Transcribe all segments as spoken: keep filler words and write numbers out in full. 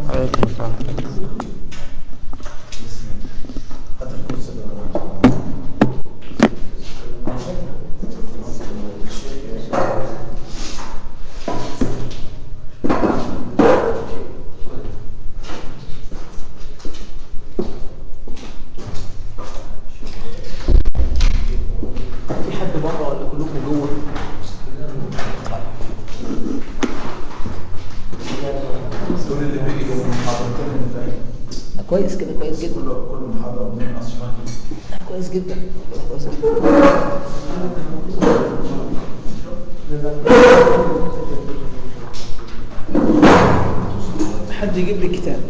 عليكم السلام. في حد بره ولا كلكم جوه؟ كويس كده، كويس جدا. كل محاضرة من أصحاب كويس جدا، كويس جدا. حد يجيب لي كتاب.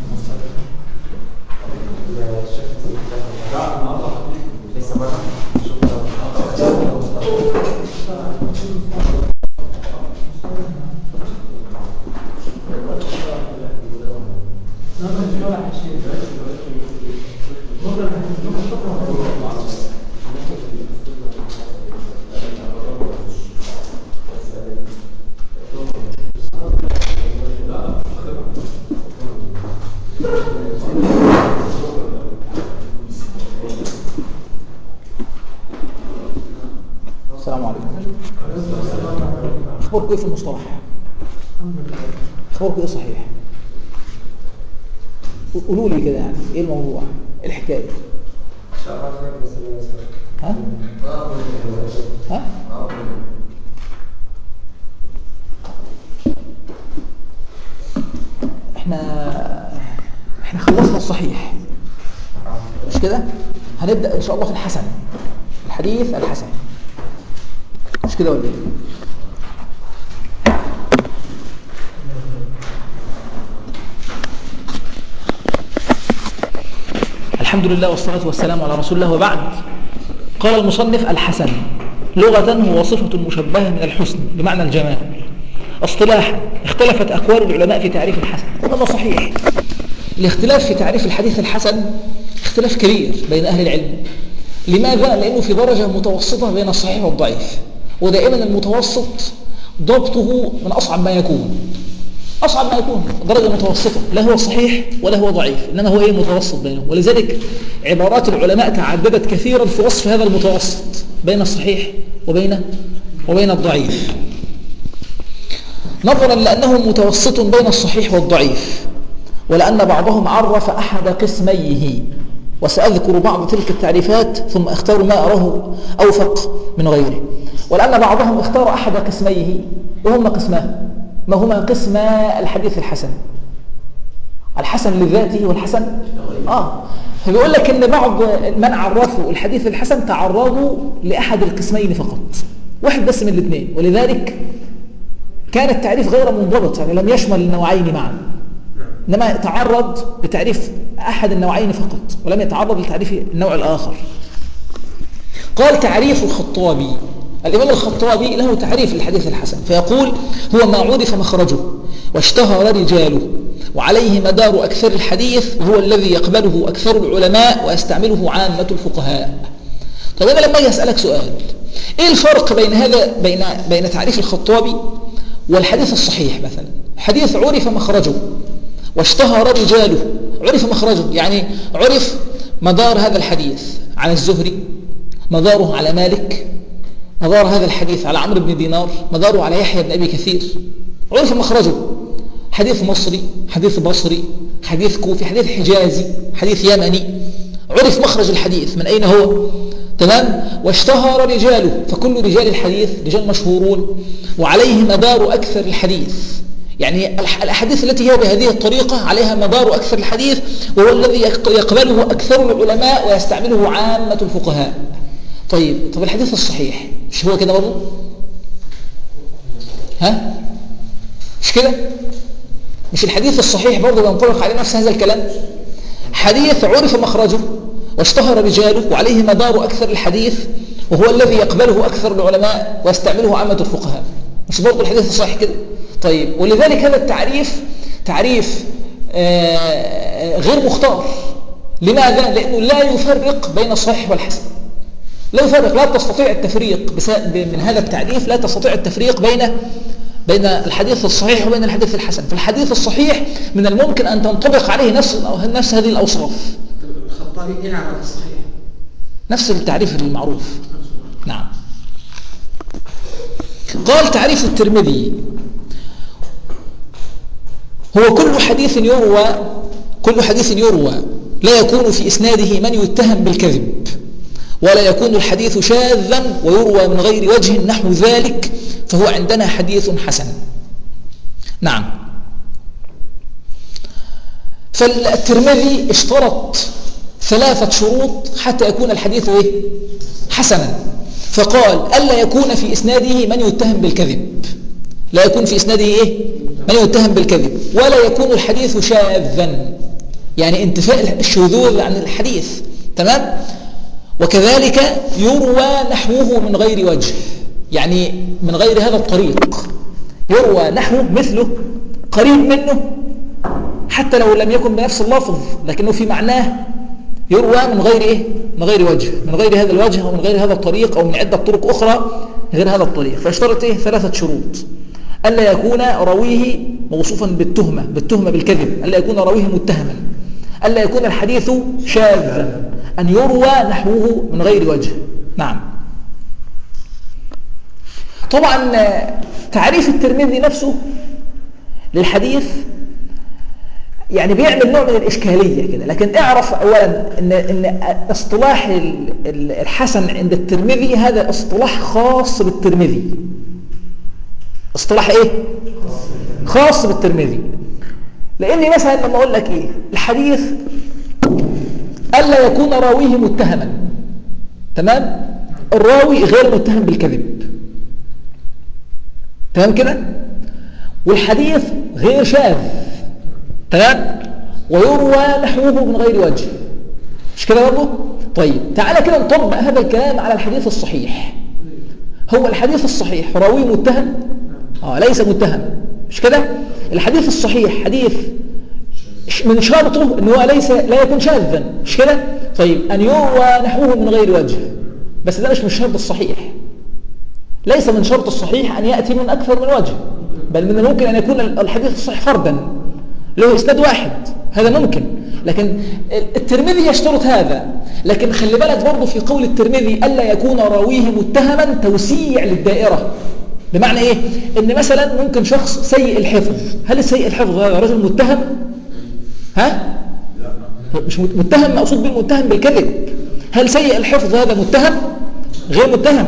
السلام عليكم. اخباركم ايه في المصطلح؟ اخباركم ايه صحيح؟ قولوا لي كده، يعني ايه الموضوع؟ ايه الحكايه؟ ها؟ ها؟ احنا احنا خلصنا الصحيح مش كده؟ هنبدأ ان شاء الله في الحسن، الحديث الحسن، مش كده ولا ايه؟ الحمد لله والصلاة والسلام على رسول الله، وبعد. قال المصنف: الحسن لغة هو صفة مشبهة من الحسن بمعنى الجمال. اصطلاحا اختلفت أقوال العلماء في تعريف الحسن، وهذا صحيح. الاختلاف في تعريف الحديث الحسن اختلاف كبير بين أهل العلم. لماذا؟ لأنه في درجة متوسطة بين الصحيح والضعيف، ودائما المتوسط ضبطه من أصعب ما يكون. أصعب ما يكون درجة متوسطة، لا هو صحيح ولا هو ضعيف، إنما هو إيه؟ متوسط بينهم. ولذلك عبارات العلماء تعددت كثيرا في وصف هذا المتوسط بين الصحيح وبين وبين الضعيف، نظرا لأنه متوسط بين الصحيح والضعيف، ولأن بعضهم عرف أحد قسميه، وسأذكر بعض تلك التعريفات ثم اختار ما أراه أوفق من غيره. ولأن بعضهم اختار أحد قسميه، وهما قسمان. ما هما قسما الحديث الحسن؟ الحسن لذاته والحسن آه فبيقول لك إن بعض من عرفوا الحديث الحسن تعرضوا لأحد القسمين فقط، واحد بس من الاثنين، ولذلك كان التعريف غير منضبط، يعني لم يشمل النوعين معا، إنما تعرض لتعريف أحد النوعين فقط ولم يتعرض لتعريف النوع الآخر. قال: تعريف الخطابي. الإمام الخطابي له تعريف للحديث الحسن، فيقول: هو ما عرف مخرجه واشتهر رجاله وعليه مدار أكثر الحديث، وهو الذي يقبله أكثر العلماء ويستعمله عامة الفقهاء. طيب أنا لما أسألك سؤال: إيه الفرق بين هذا بين بين تعريف الخطابي والحديث الصحيح؟ مثلا حديث عرف مخرجه واشتهر رجاله، عرف مخرجه يعني عرف مدار هذا الحديث على الزهري، مداره على مالك، مدار هذا الحديث على عمرو بن دينار، مداره على يحيى بن أبي كثير، عرف مخرجه. حديث مصري، حديث بصري، حديث كوفي، حديث حجازي، حديث يمني، عرف مخرج الحديث من أين هو، تمام. واشتهر رجاله، فكل رجال الحديث رجال مشهورون وعليه مدار أكثر الحديث، يعني الأحاديث التي هي بهذه الطريقة عليها مدار أكثر الحديث، وهو الذي يقبله أكثر العلماء ويستعمله عامة الفقهاء. طيب طب الحديث الصحيح مش هو كده برضه؟ ها؟ مش كده؟ مش الحديث الصحيح برضه ينطبق عليه نفس هذا الكلام؟ حديث عرف مخرجه واشتهر رجاله وعليه مدار أكثر الحديث، وهو الذي يقبله أكثر العلماء ويستعمله عامة الفقهاء، مش برضه الحديث الصحيح كده؟ طيب ولذلك هذا التعريف تعريف آه غير مختار. لماذا؟ لأنه لا يفرق بين الصحيح والحسن، لا يفرق، لا تستطيع التفريق من هذا التعريف، لا تستطيع التفريق بين بين الحديث الصحيح وبين الحديث الحسن. فالحديث الصحيح من الممكن أن تنطبق عليه نفس نفس هذه الأوصاف. الخطابي إيه على الصحيح؟ نفس التعريف المعروف. نعم. قال تعريف الترمذي هو كل حديث يروى كل حديث يروى لا يكون في إسناده من يتهم بالكذب، ولا يكون الحديث شاذا ويروى من غير وجه نحو ذلك، فهو عندنا حديث حسن. نعم. فالترمذي اشترط ثلاثة شروط حتى يكون الحديث إيه؟ حسنا. فقال ألا يكون في إسناده من يتهم بالكذب، لا يكون في إسناده إيه؟ من يتهم بالكذب، ولا يكون الحديث شاذا، يعني انتفاء الشذوذ عن الحديث. تمام. وكذلك يروى نحوه من غير وجه، يعني من غير هذا الطريق، يروى نحوه مثله قريب منه حتى لو لم يكن بنفس اللفظ لكنه في معناه، يروى من غير إيه؟ من غير وجه، من غير هذا الوجه أو من غير هذا الطريق أو من عدة طرق أخرى غير هذا الطريق. فاشترط إيه؟ ثلاثة شروط: ألا يكون راويه موصوفا بالتهمة بالتهمة بالكذب، ألا يكون راويه متهما، ألا يكون الحديث شاذا، أن يروى نحوه من غير وجه. نعم. طبعا تعريف الترمذي نفسه للحديث يعني بيعمل نوع من الإشكالية كده، لكن اعرف أولا إن, إن اصطلاح الحسن عند الترمذي هذا اصطلاح خاص بالترمذي. اصطلاح إيه؟ خاص بالترمذي. لأني مثلا لما أقول لك إيه الحديث ألا يكون راويه متهما، تمام؟ الراوي غير متهم بالكذب، تمام كده؟ والحديث غير شاذ، تمام؟ ويروى نحوه من غير وجه، مش كده برضه؟ طيب تعالى كده نطبق هذا الكلام على الحديث الصحيح. هو الحديث الصحيح راويه متهم؟ آه ليس متهم، مش كده؟ الحديث الصحيح حديث من شرطه أنه ليس لا يكون شاذا، مش كده؟ طيب أن يروى نحوه من غير وجه، بس ده مش من شرط الصحيح. ليس من شرط الصحيح أن يأتي من أكثر من وجه، بل من الممكن أن يكون الحديث الصحيح فردا له إسناد واحد، هذا ممكن. لكن الترمذي يشترط هذا. لكن خلي بالك برضه في قول الترمذي ألا يكون راويه متهما توسيع للدائرة. بمعنى إيه؟ إن مثلا ممكن شخص سيء الحفظ، هل السيء الحفظ هذا رجل متهم؟ ها؟ مش متهم، مقصود بالمتهم بالكذب. هل سيء الحفظ هذا متهم؟ غير متهم.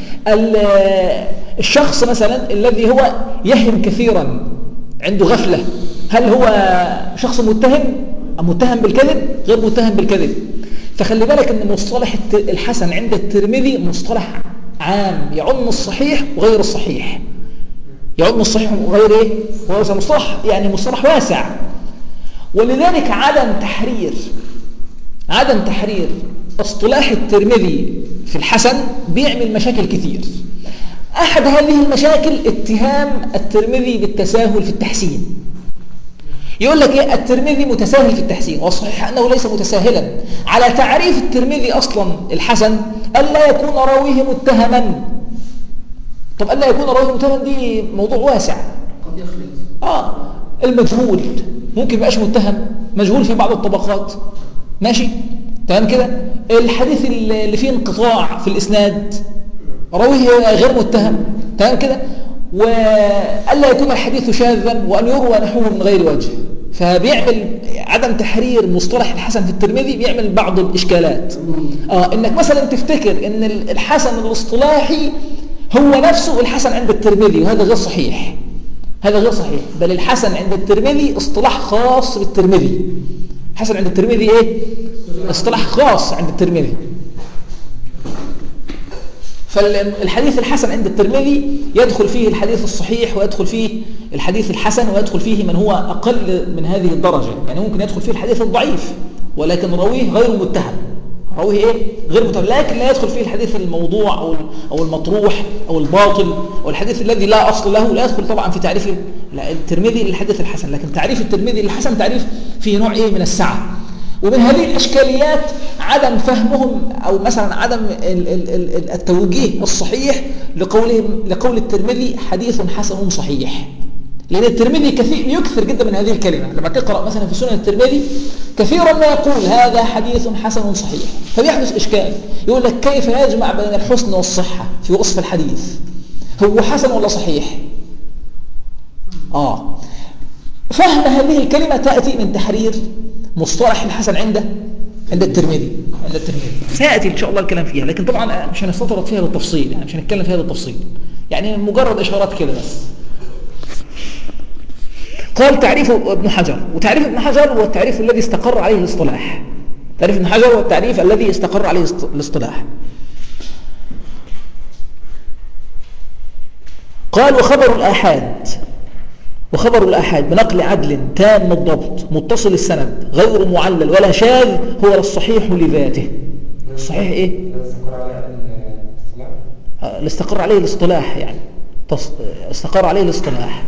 الشخص مثلا الذي هو يهم كثيرا عنده غفلة، هل هو شخص متهم أم متهم بالكذب؟ غير متهم بالكذب. فخلي بالك أن مصطلح الحسن عند الترمذي مصطلح عام يعم الصحيح وغير الصحيح، يعم الصحيح وغير إيه؟ وهو مصطلح يعني مصطلح واسع. ولذلك عدم تحرير عدم تحرير اصطلاح الترمذي في الحسن بيعمل مشاكل كثير. أحد هذه المشاكل اتهام الترمذي بالتساهل في التحسين. يقول لك إيه؟ الترمذي متساهل في التحسين، والصحيح أنه ليس متساهلا. على تعريف الترمذي أصلا الحسن ألا يكون راويه متهما. طب ألا يكون راويه متهما دي موضوع واسع. قد يخلط. آه المجهول ممكن يبقاش متهم، مجهول في بعض الطبقات، ماشي تمام كده. الحديث اللي فيه انقطاع في الإسناد راويه غير متهم، تمام كده. وألا يكون الحديث شاذا، وأن يروى نحوه من غير وجه. فبيعمل عدم تحرير مصطلح الحسن في الترمذي بيعمل بعض الإشكالات. آه إنك مثلا تفتكر إن الحسن الاصطلاحي هو نفسه الحسن عند الترمذي، وهذا غير صحيح. هذا غير صحيح، بل الحسن عند الترمذي اصطلاح خاص بالترمذي. الحسن عند الترمذي ايه؟ اصطلاح خاص عند الترمذي. فالحديث الحسن عند الترمذي يدخل فيه الحديث الصحيح، ويدخل فيه الحديث الحسن، ويدخل فيه من هو أقل من هذه الدرجة. يعني ممكن يدخل فيه الحديث الضعيف ولكن راويه غير متهم، راويه ايه؟ غير متهم. لكن لا يدخل فيه الحديث الموضوع أو أو المطروح أو الباطل أو الحديث الذي لا أصل له. لا يدخل طبعا في تعريف الترمذي للحديث الحسن. لكن تعريف الترمذي للحسن تعريف فيه نوع ايه من السعة. ومن هذه الإشكاليات عدم فهمهم أو مثلا عدم التوجيه الصحيح لقولهم لقول الترمذي حديث حسن صحيح. لأن الترمذي كثير يكثر جدا من هذه الكلمة. لما تقرأ مثلا في سنن الترمذي كثيرا ما يقول هذا حديث حسن صحيح، فبيحدث إشكال، يقول لك كيف يجمع بين الحسن والصحة في وصف الحديث؟ هو حسن ولا صحيح؟ آه فهم هذه الكلمة تأتي من تحرير مصطلح الحسن عند عند الترمذي عند الترمذي سيأتي إن شاء الله الكلام فيها، لكن طبعا مش هنستطرد فيها بالتفصيل، يعني مش هنتكلم فيها بالتفصيل، يعني مجرد إشارات كده بس. قال تعريف ابن حجر، وتعريف ابن حجر هو التعريف الذي استقر عليه الاصطلاح. تعريف ابن حجر هو التعريف الذي استقر عليه الاصطلاح. قال وخبر الآحاد، وخبر الآحاد بنقل عدل تام الضبط متصل السند غير معلل ولا شاذ هو الصحيح لذاته. الصحيح ايه؟ اللي استقر عليه الاصطلاح، يعني استقر عليه الاصطلاح.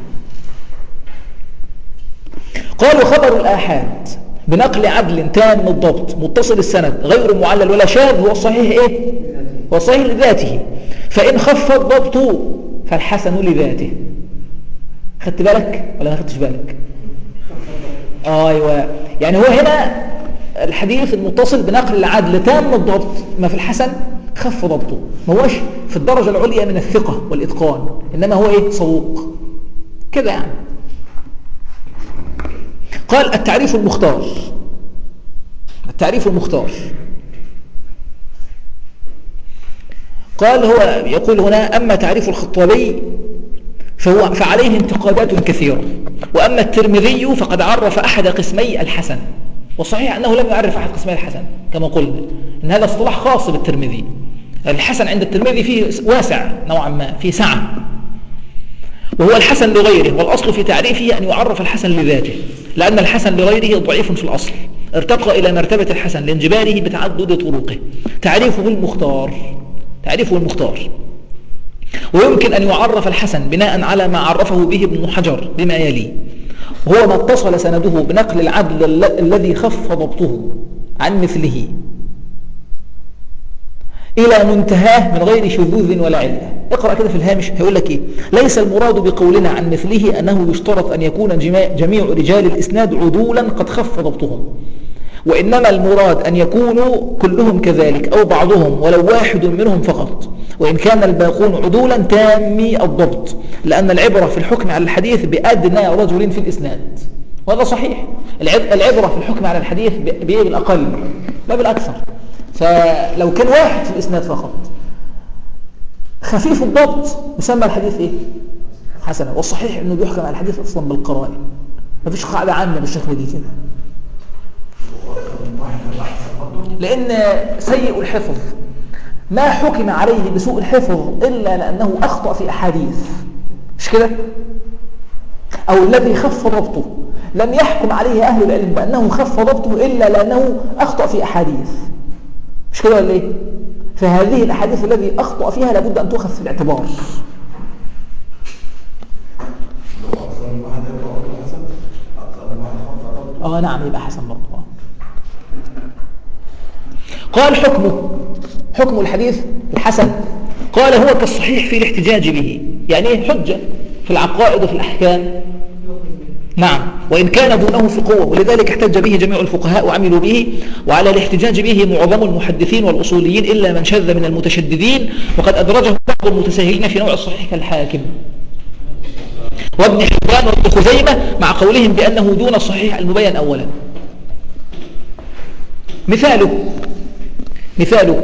قال وخبر الآحاد بنقل عدل تام الضبط متصل السند غير معلل ولا شاذ هو الصحيح ايه؟ هو الصحيح لذاته، فإن خف الضبط فالحسن لذاته. خدت بالك ولا ما خدتش بالك؟ ايوه، يعني هو هنا الحديث المتصل بنقل العدل تام الضبط، ما في الحسن خف ضبطه، ما هوش في الدرجة العليا من الثقة والإتقان، إنما هو ايه؟ صدوق كده يعني. قال التعريف المختار، التعريف المختار قال هو يقول هنا أما تعريف الخطابي فهو فعليه انتقادات كثيرة، وأما الترمذي فقد عرف أحد قسمي الحسن، والصحيح أنه لم يعرف أحد قسمي الحسن كما قلنا، إن هذا اصطلاح خاص بالترمذي. الحسن عند الترمذي فيه واسع نوعا ما، فيه سعة، وهو الحسن لغيره، والأصل في تعريفه أن يعرف الحسن لذاته، لأن الحسن لغيره ضعيف في الأصل ارتقى إلى مرتبة الحسن لانجباره بتعدد طرقه. تعريفه المختار، تعريفه المختار. ويمكن أن يعرف الحسن بناء على ما عرفه به ابن حجر بما يلي، وهو ما اتصل سنده بنقل العدل الذي خف ضبطه عن مثله إلى منتهاه من غير شذوذ ولا علة. اقرأ كده في الهامش هيقول لك إيه؟ ليس المراد بقولنا عن مثله أنه يشترط أن يكون جميع رجال الإسناد عدولا قد خف ضبطهم، وإنما المراد أن يكونوا كلهم كذلك أو بعضهم ولو واحد منهم فقط، وإن كان الباقون عدولا تامي الضبط، لأن العبرة في الحكم على الحديث بأدنى رجل في الإسناد، وهذا صحيح. العبرة في الحكم على الحديث بالأقل لا بالأكثر. فلو كان واحد في الإسناد فقط خفيف الضبط يسمى الحديث إيه؟ حسنا. والصحيح أنه بيحكم على الحديث أصلا بالقرائن، ما فيش قاعدة عامة بالشكل دي كده، لأن سيء الحفظ ما حكم عليه بسوء الحفظ إلا لأنه أخطأ في أحاديث، مش كده؟ أو الذي خف ضبطه لم يحكم عليه أهل العلم بأنه خف ضبطه إلا لأنه أخطأ في أحاديث، مش كده ولا إيه؟ فهذه الأحاديث الذي أخطأ فيها لابد أن تؤخذ في الاعتبار. آه نعم يبقى حسن برضه. قال حكمه، حكم الحديث الحسن قال هو كالصحيح في الاحتجاج به، يعني ايه؟ حجة في العقائد وفي الأحكام، نعم، وإن كان دونه في قوة، ولذلك احتج به جميع الفقهاء وعملوا به، وعلى الاحتجاج به معظم المحدثين والأصوليين إلا من شذ من المتشددين، وقد أدرجه بعض المتساهلين في نوع الصحيح كالحاكم وابن حبان وابن خزيمة، مع قولهم بأنه دون الصحيح المبين أولا. مثاله مثاله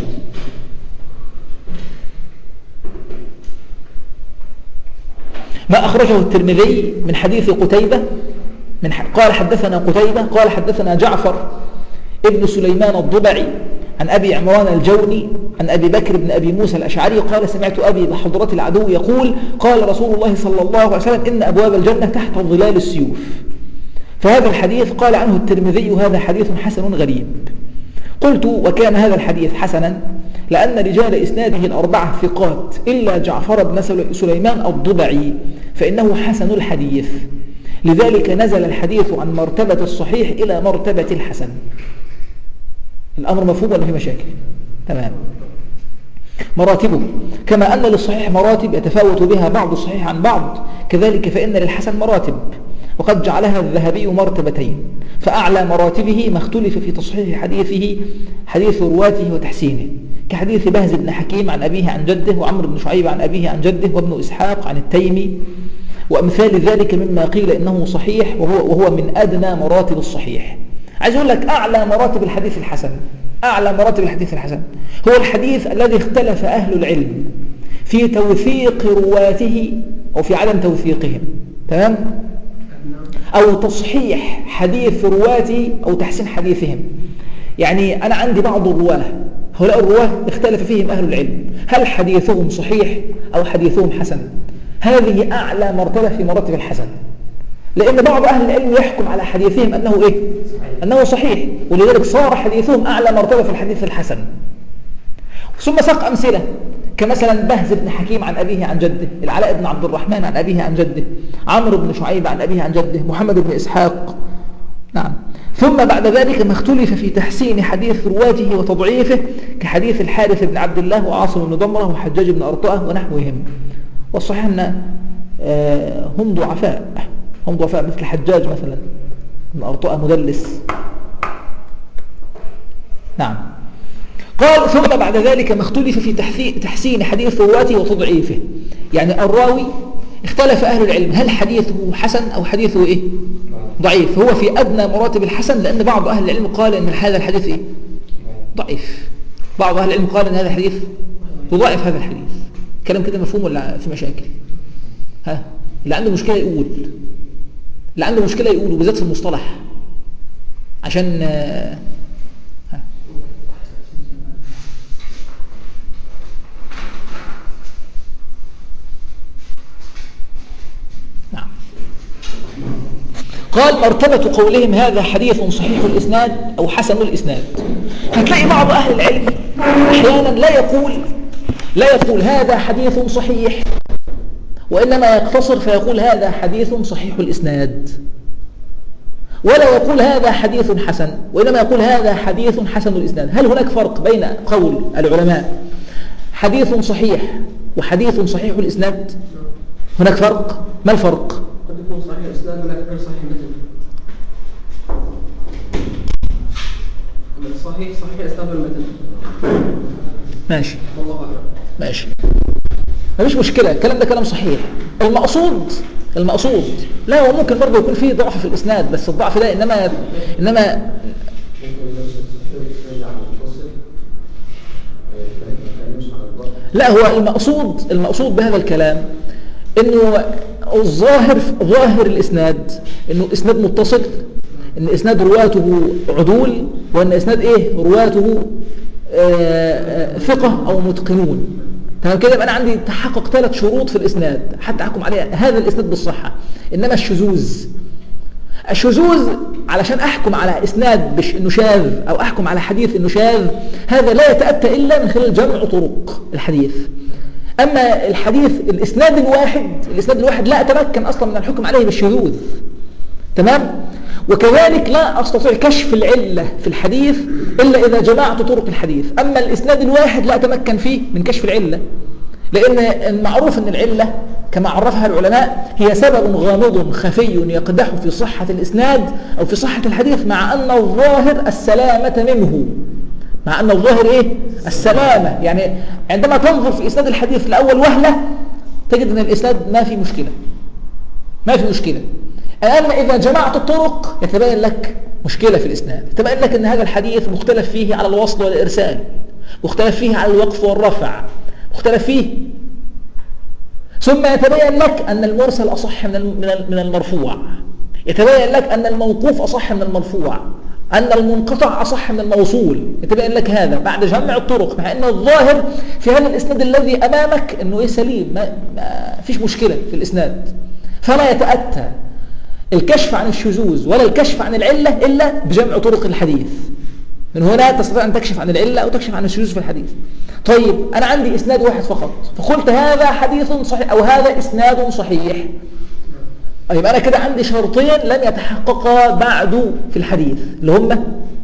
ما أخرجه الترمذي من حديث قتيبة من ح... قال حدثنا قتيبة قال حدثنا جعفر ابن سليمان الضبعي عن أبي عمران الجوني عن أبي بكر بن أبي موسى الأشعري قال سمعت أبي بحضرة العدو يقول قال رسول الله صلى الله عليه وسلم إن أبواب الجنة تحت ظلال السيوف. فهذا الحديث قال عنه الترمذي هذا حديث حسن غريب. قلت وكان هذا الحديث حسنا لأن رجال إسناده الأربعة ثقات إلا جعفر بن سليمان الضبعي فإنه حسن الحديث، لذلك نزل الحديث عن مرتبة الصحيح إلى مرتبة الحسن. الأمر مفهوم ولا في مشاكل؟ تمام. مراتبه كما أن للصحيح مراتب يتفاوت بها بعض الصحيح عن بعض، كذلك فإن للحسن مراتب، وقد جعلها الذهبي مرتبتين، فأعلى مراتبه ما اختلف في تصحيح حديثه حديث رواته وتحسينه، كحديث بهز بن حكيم عن أبيه عن جده، وعمر بن شعيب عن أبيه عن جده، وابن إسحاق عن التيمي، وأمثال ذلك مما قيل إنه صحيح وهو, وهو من أدنى مراتب الصحيح. عايز أقول لك أعلى مراتب الحديث الحسن، أعلى مراتب الحديث الحسن هو الحديث الذي اختلف أهل العلم في توثيق رواته أو في عدم توثيقهم، تمام؟ أو تصحيح حديث رواته أو تحسين حديثهم. يعني أنا عندي بعض الرواه، هؤلاء الرواه اختلف فيهم أهل العلم، هل حديثهم صحيح أو حديثهم حسن؟ هذه أعلى مرتبة في مراتب الحسن، لأن بعض أهل العلم يحكم على حديثهم أنه إيه؟ أنه صحيح، ولذلك صار حديثهم أعلى مرتبة في الحديث الحسن. ثم ساق أمثلة كمثلا بهز بن حكيم عن أبيه عن جده، العلاء بن عبد الرحمن عن أبيه عن جده، عمرو بن شعيب عن أبيه عن جده، محمد بن إسحاق. نعم. ثم بعد ذلك ما اختلف في تحسين حديث رواته وتضعيفه، كحديث الحارث بن عبد الله وعاصم بن ضمرة وحجاج بن أرطأة ونحوهم. والصحيح أن هم ضعفاء، هم ضعفاء مثل حجاج مثلا بن أرطأة مدلس. نعم. قال ثم بعد ذلك ما اختلف في تحسين حديث رواته وتضعيفه، يعني الراوي اختلف أهل العلم هل حديثه حسن أو حديثه إيه؟ ضعيف. هو في أدنى مراتب الحسن، لأن بعض أهل العلم قال إن هذا الحديث إيه؟ ضعيف. بعض أهل العلم قال إن هذا الحديث يضعف هذا الحديث. كلام كده مفهوم ولا في مشاكل؟ ها؟ اللي عنده مشكلة يقول، اللي عنده مشكلة يقول، وبالذات في المصطلح، عشان ها. نعم. قال مرتبة قولهم هذا حديث صحيح الإسناد أو حسن الإسناد. هتلاقي بعض أهل العلم أحيانا لا يقول لا يقول هذا حديث صحيح، وإنما يقتصر فيقول هذا حديث صحيح الإسناد، ولا يقول هذا حديث حسن، وإنما يقول هذا حديث حسن الإسناد. هل هناك فرق بين قول العلماء حديث صحيح وحديث صحيح الإسناد؟ هناك فرق. ما الفرق؟ قد يكون صحيح الإسناد ولكن غير صحيح المتن. صحيح صحيح الإسناد والمتن. ماشي. والله أعلم. ماشي. مفيش مشكلة، الكلام ده كلام صحيح. المقصود المقصود لا، هو ممكن برضه يكون فيه ضعف في الإسناد، بس الضعف ده إنما إنما لا، هو المقصود المقصود بهذا الكلام إنه الظاهر ظاهر الإسناد إنه إسناد متصل، إن إسناد رواته عدول، وإن إسناد إيه رواته آه ثقة أو متقنون. تمام كده؟ يبقى أنا عندي تحقق ثلاث شروط في الإسناد حتى أحكم عليه هذا الإسناد بالصحة. إنما الشذوذ الشذوذ علشان أحكم على إسناد بش إنه شاذ أو أحكم على حديث إنه شاذ، هذا لا يتأتى إلا من خلال جمع طرق الحديث. أما الحديث الإسناد الواحد الإسناد الواحد لا أتمكن أصلا من الحكم عليه بالشذوذ. تمام؟ وكذلك لا أستطيع كشف العلة في الحديث إلا إذا جمعت طرق الحديث. أما الإسناد الواحد لا أتمكن فيه من كشف العلة، لأن المعروف أن العلة كما عرفها العلماء هي سبب غامض خفي يقدح في صحة الإسناد أو في صحة الحديث، مع أن الظاهر السلامة منه، مع أن الظاهر إيه؟ السلامة. يعني عندما تنظر في إسناد الحديث لأول وهلة تجد أن الإسناد ما في مشكلة ما في مشكلة أما إذا جمعت الطرق يتبين لك مشكلة في الإسناد، يتبين لك أن هذا الحديث مختلف فيه على الوصل والإرسال، مختلف فيه على الوقف والرفع، مختلف فيه. ثم يتبين لك أن المرسل أصح من المرفوع، يتبين لك أن الموقوف أصح من المرفوع، أن المنقطع أصح من الموصول. يتبين لك هذا بعد جمع الطرق، مع أن الظاهر في هذا الإسناد الذي أمامك أنه سليم، ما, ما فيش مشكلة في الإسناد. فلا يتأتى الكشف عن الشذوذ ولا الكشف عن العلة إلا بجمع طرق الحديث. من هنا تستطيع أن تكشف عن العلة أو تكشف عن الشذوذ في الحديث. طيب أنا عندي إسناد واحد فقط، فقلت هذا حديث صحيح أو هذا إسناد صحيح. يبقى أنا كده عندي شرطين لم يتحققا بعد في الحديث، اللي هم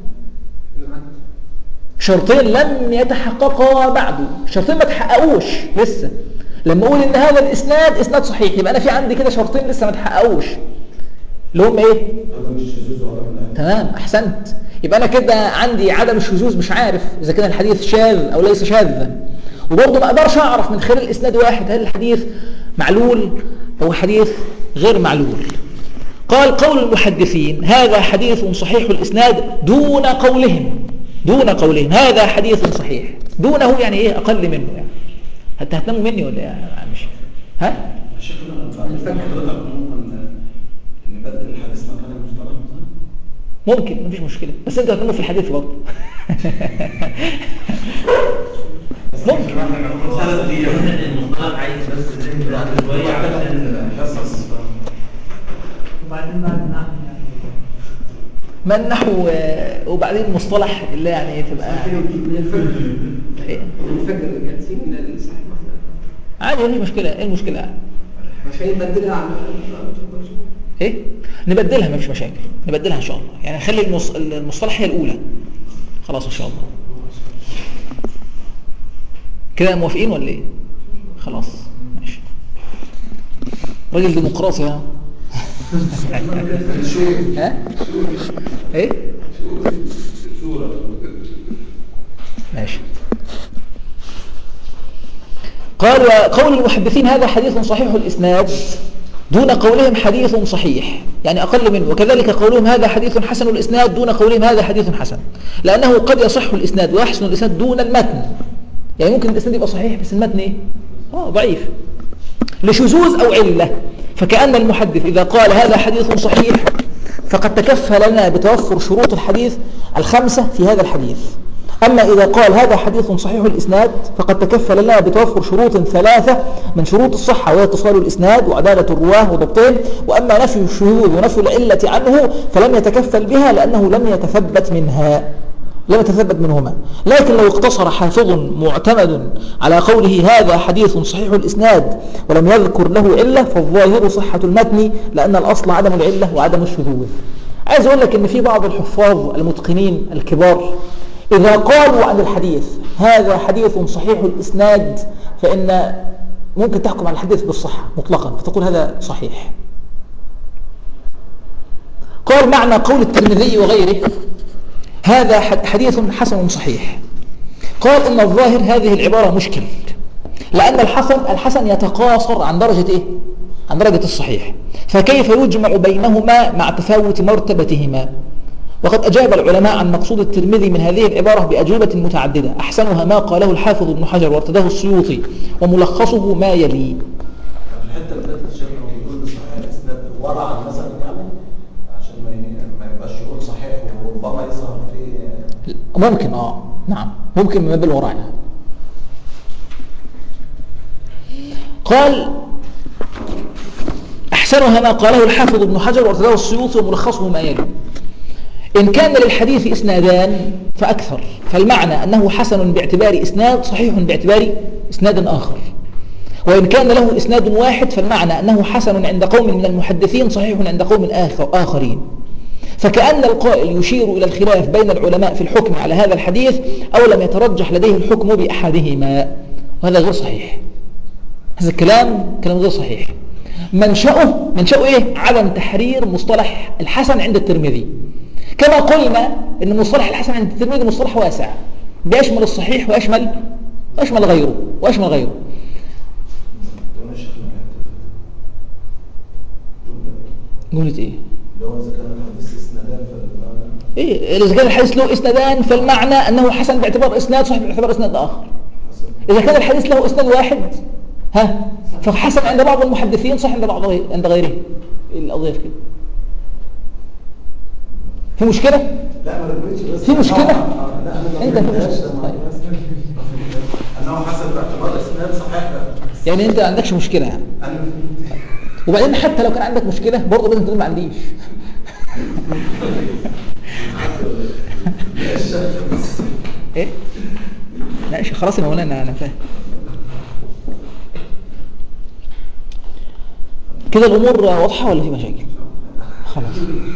شرطين لم يتحققا بعد، شرطين ما تحققوش لسه. لما أقول إن هذا الإسناد إسناد صحيح، يبقى أنا في عندي كده شرطين لسه ما تحققوش، اللي هم إيه؟ تمام، أحسنت. يبقى أنا كده عندي عدم الشذوذ، مش عارف إذا كان الحديث شاذ أو ليس شاذا، وبرضه ما أقدرش أعرف من خلال إسناد واحد هل الحديث معلول أو حديث غير معلول. قال قول المحدثين هذا حديث صحيح الإسناد دون قولهم، دون قولهم هذا حديث صحيح، دونه يعني إيه؟ أقل منه يعني. حتى هتناموا مني ولا إيه؟ مش ها؟ الشيخ حضرتك ممكن نبدل الحديث مكان المصطلح مثلا؟ ممكن، مفيش مشكلة، بس أنت هتناموا في الحديث برضه. ممكن. المصطلح عايز بس ذهن شوية عشان حصص. وبعدين بعد النحو ما النحو وبعدين المصطلح اللي يعني تبقى من الفجر إيه؟ من الفجر جالسين من الصحيح عادي، مفيش مشكلة. إيه المشكلة؟ عشان يبدلها على إيه؟ نبدلها، مفيش مشاكل، نبدلها إن شاء الله. يعني نخلي المص... المصطلح هي الأولى، خلاص إن شاء الله. كده موافقين ولا إيه؟ خلاص ماشي. راجل ديمقراطي ها؟ ها؟ إيه؟ ماشي. قال وقول المحدثين هذا حديث صحيح الإسناد دون قولهم حديث صحيح، يعني أقل منه. وكذلك قولهم هذا حديث حسن الإسناد دون قولهم هذا حديث حسن، لأنه قد يصح الإسناد ويحسن الإسناد دون المتن. يعني ممكن الإسناد يبقى صحيح بس المتن إيه؟ آه ضعيف لشذوذ أو علة. فكأن المحدث إذا قال هذا حديث صحيح فقد تكفل لنا بتوفر شروط الحديث الخمسة في هذا الحديث. أما إذا قال هذا حديث صحيح الإسناد فقد تكفل لنا بتوفر شروط ثلاثة من شروط الصحة، وهي اتصال الإسناد وعدالة الرواه وضبطهم. وأما نفي الشذوذ ونفي العلة عنه فلم يتكفل بها لأنه لم يتثبت منها، لم يتثبت منهما. لكن لو اقتصر حافظ معتمد على قوله هذا حديث صحيح الإسناد ولم يذكر له علة فالظاهر صحة المتن، لأن الأصل عدم العلة وعدم الشذوذ. عايز أقول لك إن في بعض الحفاظ المتقنين الكبار إذا قالوا عن الحديث هذا حديث صحيح الإسناد فإن ممكن تحكم على الحديث بالصحة مطلقا، فتقول هذا صحيح. قال معنى قول الترمذي وغيره هذا حديث حسن صحيح، قال إن الظاهر هذه العبارة مشكل، لأن الحسن الحسن يتقاصر عن درجة إيه؟ عن درجة الصحيح، فكيف يجمع بينهما مع تفاوت مرتبتهما؟ وقد أجاب العلماء عن مقصود الترمذي من هذه العبارة بأجوبة متعددة، أحسنها ما قاله الحافظ ابن حجر وارتداه السيوطي، وملخصه ما يلي. الحتة اللي فاتت الشيخ بيقول صحيح الإسناد ورعا مثلا يعني عشان ما يبقاش يقول صحيح وربما يظهر فيه ممكن اه نعم ممكن من باب الورع. قال أحسنها ما قاله الحافظ ابن حجر وارتداه السيوطي وملخصه ما يلي. إن كان للحديث إسنادان فأكثر فالمعنى أنه حسن باعتبار إسناد صحيح باعتبار إسناد آخر، وإن كان له إسناد واحد فالمعنى أنه حسن عند قوم من المحدثين صحيح عند قوم آخرين. فكأن القائل يشير إلى الخلاف بين العلماء في الحكم على هذا الحديث أو لم يترجح لديه الحكم بأحدهما، وهذا غير صحيح. هذا الكلام كلام غير صحيح. منشأه منشأه إيه؟ عدم تحرير مصطلح الحسن عند الترمذي، كما قلنا إن مصطلح الحسن عند الترمذي مصطلح واسع بيشمل الصحيح ويشمل ويشمل غيره ويشمل غيره. جملة إيه؟ لو إذا كان الحديث إسنادان فالمعنى إيه؟ إذا كان الحديث له إسنادان فالمعنى أنه حسن باعتبار إسناد صحيح باعتبار إسناد آخر. إذا كان الحديث له إسناد واحد ها فحسن عند بعض المحدثين صح عند بعض عند غيره. القضية في كده في مشكلة؟ لا ما ربيتش بس في مشكلة؟ لا أنت في مشكلة. طيب. أنه حسن باعتبار إسناد صحيح ده. يعني أنت ما عندكش مشكلة يعني. أنا وبعدين حتى لو كان عندك مشكلة برضه لازم تقول ما عنديش. ايه؟ لا شيء خلاص يا مولانا انا فاهم. كده الأمور واضحة ولا في مشاكل؟ خلاص.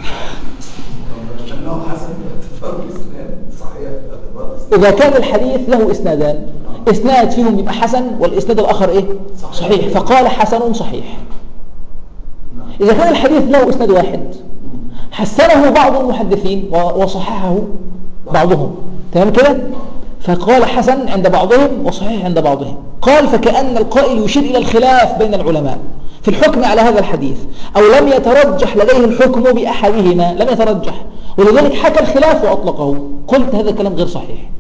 انه حسن باعتبار الاسناد صحيح باعتبار الاسناد. إذا كان الحديث له إسنادان، إسناد فيهم يبقى حسن والإسناد الآخر إيه؟ صحيح، فقال حسن صحيح. إذا كان الحديث له إسناد واحد حسنه بعض المحدثين وصححه بعضهم، تمام كده؟ فقال حسن عند بعضهم وصحيح عند بعضهم. قال فكأن القائل يشير إلى الخلاف بين العلماء في الحكم على هذا الحديث، أو لم يترجح لديه الحكم بأحدهما، لم يترجح، ولذلك حكى الخلاف وأطلقه. قلت هذا الكلام غير صحيح،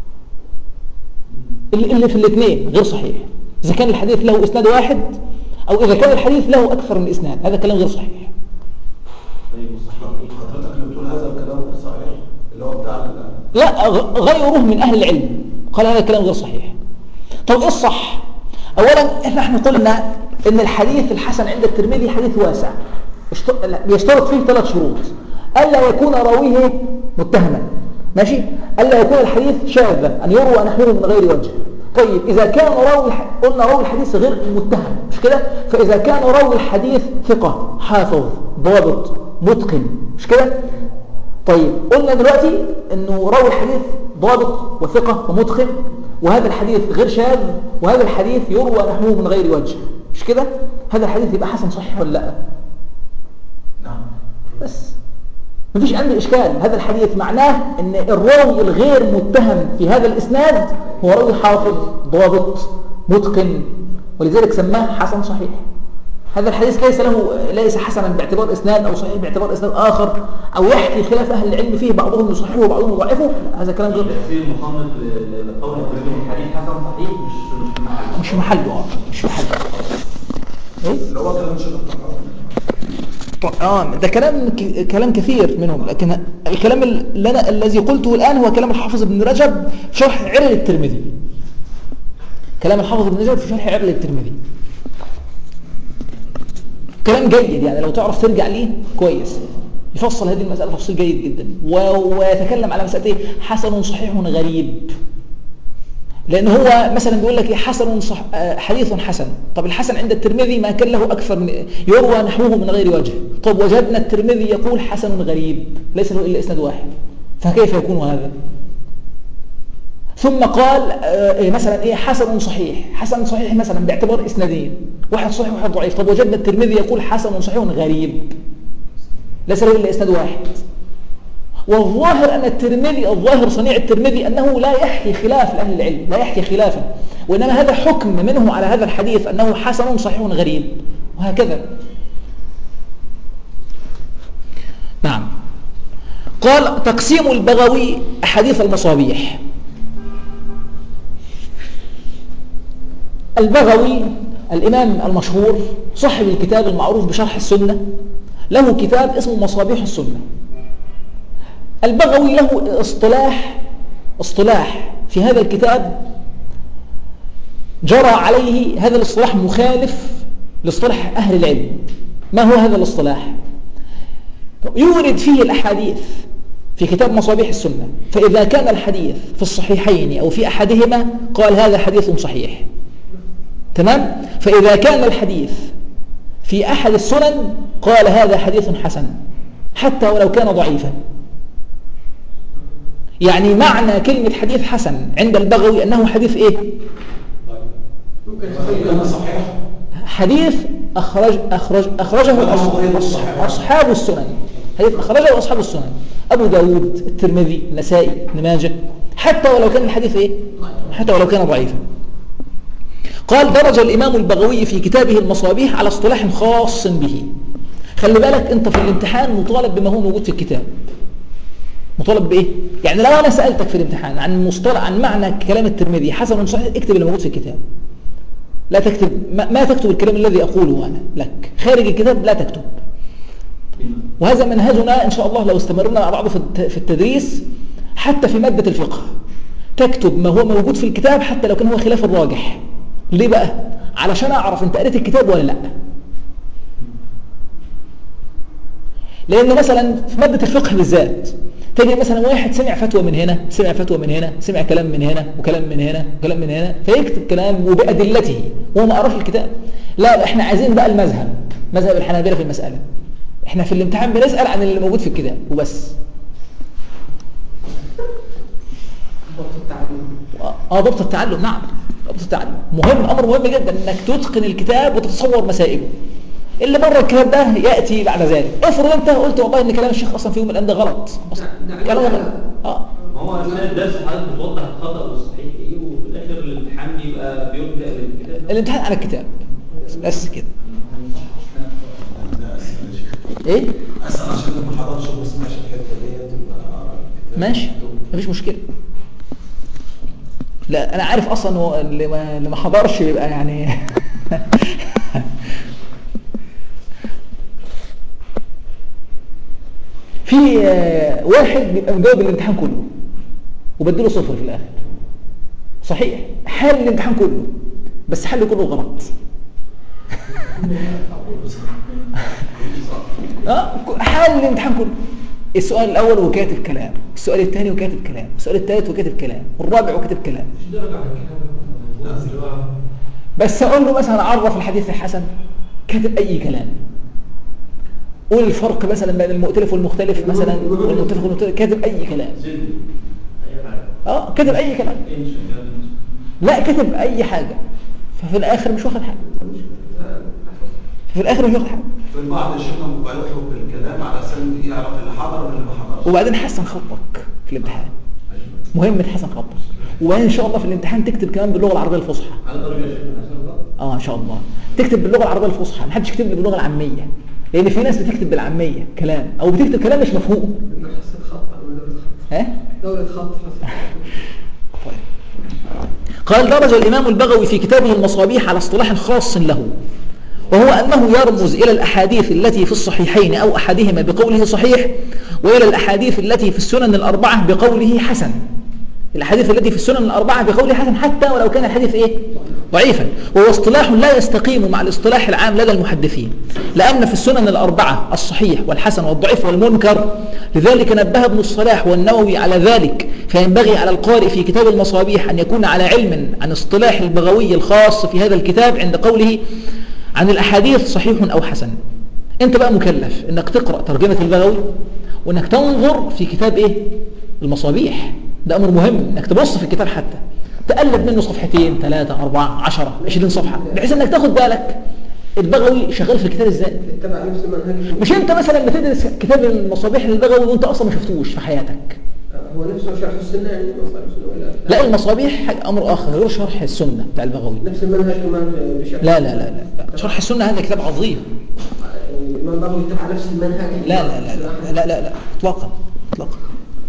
اللي في الاثنين غير صحيح. إذا كان الحديث له إسناد واحد أو إذا كان الحديث له أكثر من إسناد، هذا كلام غير صحيح. طيب حضرتك اللي بتقول هذا الكلام غير صحيح اللي هو بتاع لا، غيره من أهل العلم قال هذا الكلام غير صحيح. طب إيه الصح؟ أولا إحنا قلنا إن الحديث الحسن عند الترمذي حديث واسع، يشترط فيه ثلاث شروط: ألا يكون راويه متهما، ماشي؟ ألا يكون الحديث شاذا، أن يروى نحوه من غير وجه. طيب إذا كان راوي، قلنا راوي الحديث غير متهم، مش كده؟ فإذا كان راوي الحديث ثقة حافظ ضابط متقن، مش كده؟ طيب قلنا دلوقتي إنه راوي الحديث ضابط وثقة ومتقن، وهذا الحديث غير شاذ، وهذا الحديث يروى نحوه من غير وجه، مش كده؟ هذا الحديث يبقى حسن صحيح ولا لا؟ نعم. بس مفيش عندي إشكال. هذا الحديث معناه أن الراوي الغير متهم في هذا الإسناد هو راوي حافظ ضابط متقن، ولذلك سماه حسن صحيح. هذا الحديث ليس له ليس حسنا باعتبار إسناد أو صحيح باعتبار إسناد آخر، أو يحكي خلاف أهل العلم فيه، بعضهم يصححه وبعضهم يضعفه. هذا كلام غير في المصنف لقول الحديث حسن صحيح مش مش محله مش محله اللي هو كلام شيخ اه ده كلام ك... كلام كثير منهم، لكن الكلام اللي أنا الذي قلته الآن هو كلام الحافظ ابن رجب في شرح علل الترمذي. كلام الحافظ ابن رجب في شرح علل الترمذي كلام جيد، يعني لو تعرف ترجع ليه كويس، يفصل هذه المسألة تفصيل جيد جدا، و... ويتكلم على مسألة ايه حسن صحيح غريب. لأن هو مثلا بيقول لك حسن صح... حديث حسن. طب الحسن عند الترمذي ما كان له أكثر من يروى نحوه من غير وجه. طب وجدنا الترمذي يقول حسن غريب ليس له إلا إسناد واحد، فكيف يكون هذا؟ ثم قال مثلا إيه حسن صحيح. حسن صحيح مثلا باعتبار إسنادين، واحد صحيح وواحد ضعيف. طب وجدنا الترمذي يقول حسن صحيح غريب ليس له إلا إسناد واحد. والظاهر أن الترمذي الظاهر صنيع الترمذي أنه لا يحكي خلاف لأهل العلم، لا يحكي خلافا، وإنما هذا حكم منه على هذا الحديث أنه حسن صحيح غريب، وهكذا. نعم. قال تقسيم البغوي أحاديث المصابيح. البغوي الإمام المشهور صاحب الكتاب المعروف بشرح السنة له كتاب اسمه مصابيح السنة. البغوي له اصطلاح اصطلاح في هذا الكتاب جرى عليه هذا الاصطلاح مخالف لاصطلاح أهل العلم. ما هو هذا الاصطلاح؟ يورد فيه الأحاديث في كتاب مصابيح السنة، فإذا كان الحديث في الصحيحين أو في أحدهما قال هذا حديث صحيح، تمام؟ فإذا كان الحديث في أحد السنن قال هذا حديث حسن حتى ولو كان ضعيفا. يعني معنى كلمة حديث حسن عند البغوي أنه حديث إيه؟ حديث أخرج أخرج أخرجه أصحاب السنن، حديث أخرجه أصحاب السنن، أبو داود، الترمذي، النسائي، ابن ماجه، حتى ولو كان الحديث إيه؟ حتى ولو كان ضعيفا. قال درج الإمام البغوي في كتابه المصابيح على اصطلاح خاص به. خلي بالك أنت في الامتحان مطالب بما هو موجود في الكتاب. مطالب بإيه؟ يعني لو أنا سألتك في الامتحان عن مصطلح عن معنى كلام الترمذي حسن صحيح، اكتب اللي موجود في الكتاب. لا تكتب ما, ما تكتب الكلام الذي أقوله أنا لك خارج الكتاب، لا تكتب. وهذا منهجنا إن شاء الله لو استمرنا مع بعض في التدريس حتى في مادة الفقه، تكتب ما هو موجود في الكتاب حتى لو كان هو خلاف الراجح. ليه بقى؟ علشان أعرف أنت قريت الكتاب ولا لا. لأن مثلا في مادة الفقه بالذات تجد مثلا واحد سمع فتوى من هنا، سمع فتوى من هنا، سمع كلام من هنا وكلام من هنا وكلام من هنا، فيكتب كلام وبأدلته وهو ما قراش الكتاب. لا احنا عايزين بقى المذهب، مذهب الحنابلة في المسألة. احنا في الامتحان بنسأل عن اللي موجود في الكتاب وبس. ضبط التعلم. اه ضبط التعلم، نعم ضبط التعلم مهم، امر مهم جدا انك تتقن الكتاب وتتصور مسائله. اللي بره الكتاب ده ياتي بعد ذلك. افرض انت قلت والله ان كلام الشيخ اصلا في يوم من الايام ده غلط، كلام غلط. اه ما هو اثناء الدرس حضرتك بتوضح الخطا والصحيح ايه، وفي الاخر الامتحان بيبقى بيبدا بالكتاب. الامتحان على الكتاب بس كده. ايه اسال عشان ما حضرش وما سمعش الحته دي تبقى ماشي مفيش مشكله. لا انا عارف اصلا هو اللي ما اللي ما حضرش يبقى يعني في واحد بيبقى مجاوب الامتحان كله وبديله صفر في الاخر. صحيح حل الامتحان كله بس حل كله غلط. اه حل الامتحان كله. السؤال الاول وكاتب كلام، السؤال الثاني وكاتب كلام، السؤال الثالث وكاتب كلام، والرابع وكاتب كلام. بس اقول له مثلا عرف الحديث الحسن، كاتب اي كلام. قول الفرق مثلا بين المؤتلف والمختلف مثلا، والمتفق والمختلف، كاتب اي كلام. اه كاتب اي كلام. لا كاتب اي حاجه، ففي الاخر مش واخد حاجه. في الاخر مش واخد حاجه. في البعض الشيخ ممكن يطلب الكلام على اساس يعرف اللي حضر من اللي ما حضرش. وبعدين حسن خطك في الامتحان. مهم تحسن خطك. وبعدين ان شاء الله في الامتحان تكتب كمان باللغه العربيه الفصحى. على درجه يا شيخ اه ان شاء الله تكتب باللغه العربيه الفصحى، ما حدش يكتب لي باللغه العاميه، لان في ناس بتكتب بالعاميه كلام او بتكتب كلام مش مفهوم. حصة خط أو دورة خط. ها دورة خط. طيب. قال درج الامام البغوي في كتابه المصابيح على اصطلاح خاص له، وهو أنه يرمز إلى الأحاديث التي في الصحيحين أو أحدهما بقوله صحيح، وإلى الأحاديث التي في السنن الأربعة بقوله حسن. الأحاديث التي في السنن الأربعة بقوله حسن حتى ولو كان الحديث إيه؟ ضعيفا. وهو اصطلاح لا يستقيم مع الاصطلاح العام لدى المحدثين، لأن في السنن الأربعة الصحيح والحسن والضعيف والمنكر. لذلك نبه ابن الصلاح والنووي على ذلك. فينبغي على القارئ في كتاب المصابيح أن يكون على علم عن اصطلاح البغوي الخاص في هذا الكتاب عند قوله عن الأحاديث صحيح أو حسن. أنت بقى مكلف أنك تقرأ ترجمة البغوي، وأنك تنظر في كتاب إيه؟ المصابيح. ده أمر مهم، أنك تبص في الكتاب حتى تقلب منه صفحتين ثلاثة أربعة عشرة عشرين صفحة، بحيث أنك تاخد بالك البغوي شغال في الكتاب إزاي. اتبع نفس المنهج. مش أنت مثلا بتدرس كتاب المصابيح للبغوي وأنت أصلا ما شفتوش في حياتك. هو نفسه شرح السنة يعني مصابيح السنة ولا لا المصابيح أمر آخر غير شرح السنة بتاع البغوي. نفس المنهج كمان بشكل. لا لا لا لا شرح السنة هذا كتاب عظيم. الإمام البغوي اتبع نفس المنهج. لا لا لا لا لا لا لا اطلاقا اطلاقا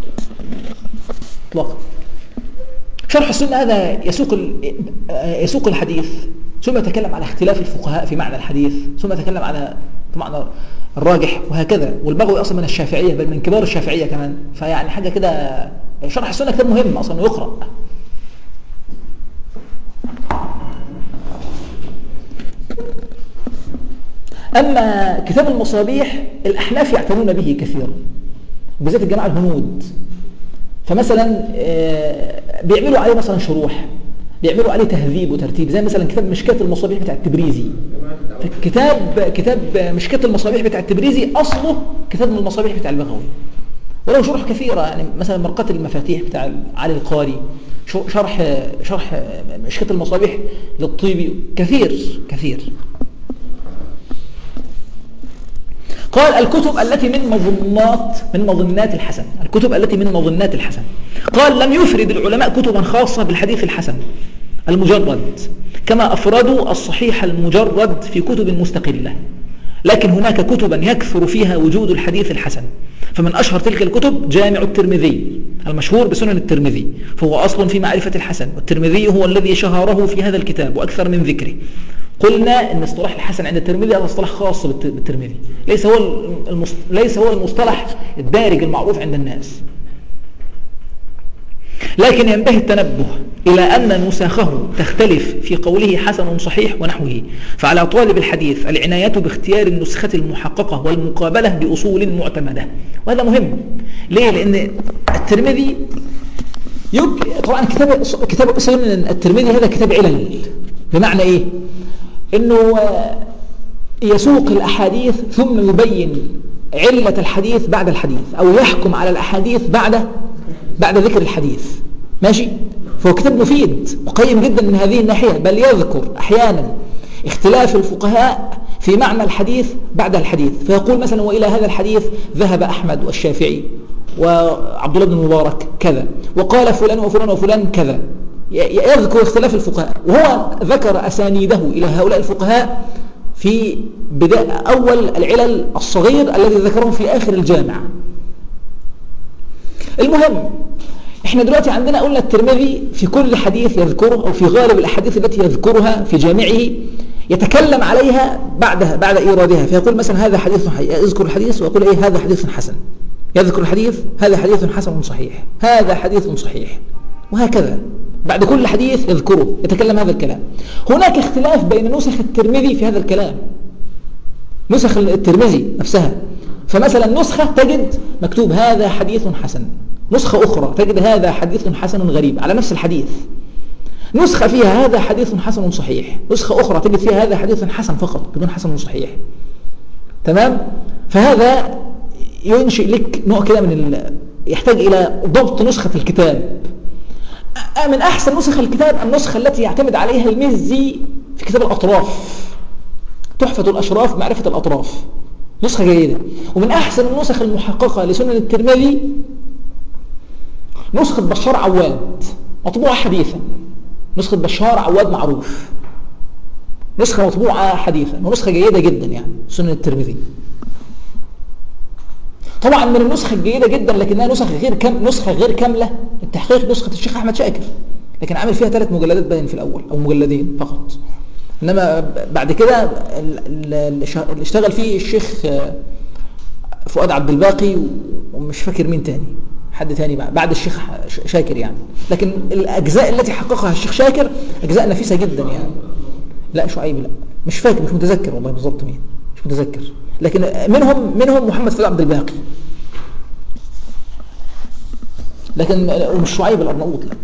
اطلاقا. شرح السنة هذا يسوق يسوق الحديث، ثم يتكلم على اختلاف الفقهاء في معنى الحديث، ثم يتكلم على معنى الراجح وهكذا. والبغوي اصلا من الشافعية، بل من كبار الشافعية كمان. فيعني حاجة كده، شرح السنة كتاب مهم اصلا ويقرأ. أما كتاب المصابيح الأحناف يعتنون به كثيرا، وبالذات الجماعة الهنود. فمثلا بيعملوا عليه مثلا شروح، بيعملوا عليه تهذيب وترتيب، زي مثلا كتاب مشكاة المصابيح بتاع التبريزي. كتاب كتاب مشكاة المصابيح بتاع التبريزي أصله كتاب من المصابيح بتاع البغوي، وله شروح كثيرة. يعني مثلا مرقة المفاتيح بتاع علي القاري، شرح شرح مشكاة المصابيح للطيبي، كثير كثير. قال الكتب التي من مظنات من مظنات الحسن، الكتب التي من مظنات الحسن. قال لم يفرد العلماء كتبا خاصة بالحديث الحسن المجرد كما أفردوا الصحيح المجرد في كتب مستقلة، لكن هناك كتبا يكثر فيها وجود الحديث الحسن. فمن أشهر تلك الكتب جامع الترمذي المشهور بسنن الترمذي، فهو أصل في معرفة الحسن، والترمذي هو الذي شهره في هذا الكتاب وأكثر من ذكره. قلنا ان اصطلاح الحسن عند الترمذي هذا اصطلاح خاص بالترمذي، ليس هو ليس هو المصطلح الدارج المعروف عند الناس. لكن ينبغي التنبه إلى أن نسخه تختلف في قوله حسن صحيح ونحوه، فعلى طالب الحديث العناية باختيار النسخة المحققة والمقابلة بأصول معتمدة. وهذا مهم. ليه؟ لأن الترمذي يب... طبعا كتاب كتاب سنن الترمذي هذا كتاب علل. بمعنى إيه؟ إنه يسوق الأحاديث ثم يبين علة الحديث بعد الحديث، أو يحكم على الأحاديث بعد بعد ذكر الحديث. ماشي؟ فهو كتاب مفيد وقيم جدا من هذه الناحية، بل يذكر أحيانا اختلاف الفقهاء في معنى الحديث بعد الحديث، فيقول مثلا وإلى هذا الحديث ذهب أحمد والشافعي وعبد الله بن المبارك كذا، وقال فلان وفلان وفلان كذا. يذكر اختلاف الفقهاء، وهو ذكر أسانيده إلى هؤلاء الفقهاء في بداية أول العلل الصغير الذي ذكرهم في آخر الجامع. المهم احنا دلوقتي عندنا قلنا الترمذي في كل حديث يذكره، أو في غالب الأحاديث التي يذكرها في جامعه يتكلم عليها بعدها بعد إيرادها، فيقول مثلا هذا حديث، يذكر الحديث ويقول ايه هذا حديث حسن، يذكر الحديث هذا حديث حسن صحيح، هذا حديث صحيح، وهكذا بعد كل حديث يذكره يتكلم هذا الكلام. هناك اختلاف بين نسخ الترمذي في هذا الكلام، نسخ الترمذي نفسها. فمثلا نسخة تجد مكتوب هذا حديث حسن، نسخة أخرى تجد هذا حديث حسن غريب على نفس الحديث، نسخة فيها هذا حديث حسن صحيح، نسخة أخرى تجد فيها هذا حديث حسن فقط بدون حسن صحيح. تمام؟ فهذا ينشئ لك نوع كده من ال... يحتاج إلى ضبط نسخة الكتاب. من أحسن نسخ الكتاب النسخة التي يعتمد عليها المزي في كتاب الأطراف، تحفة الأشراف معرفة الأطراف، نسخة جيدة. ومن أحسن النسخ المحققة لسنن الترمذي نسخة بشار عواد مطبوعة حديثا، نسخة بشار عواد معروف، نسخة مطبوعة حديثا ونسخة جيدة جدا يعني سنن الترمذي. طبعا من النسخة الجيدة جدا لكنها نسخة غير كم نسخة غير كاملة، التحقيق نسخة الشيخ أحمد شاكر، لكن عامل فيها ثلاث مجلدات باين في الأول أو مجلدين فقط، إنما بعد كده اللي اشتغل فيه الشيخ فؤاد عبد الباقي ومش فاكر مين تاني، حد تاني بعد الشيخ شاكر يعني. لكن الأجزاء التي حققها الشيخ شاكر أجزاء نفيسة جدا يعني. لا شعيب لا مش فاكر، مش متذكر والله بالضبط مين، مش متذكر، لكن منهم منهم محمد فؤاد عبد الباقي، لكن ومش شعيب الأرناؤوط لا.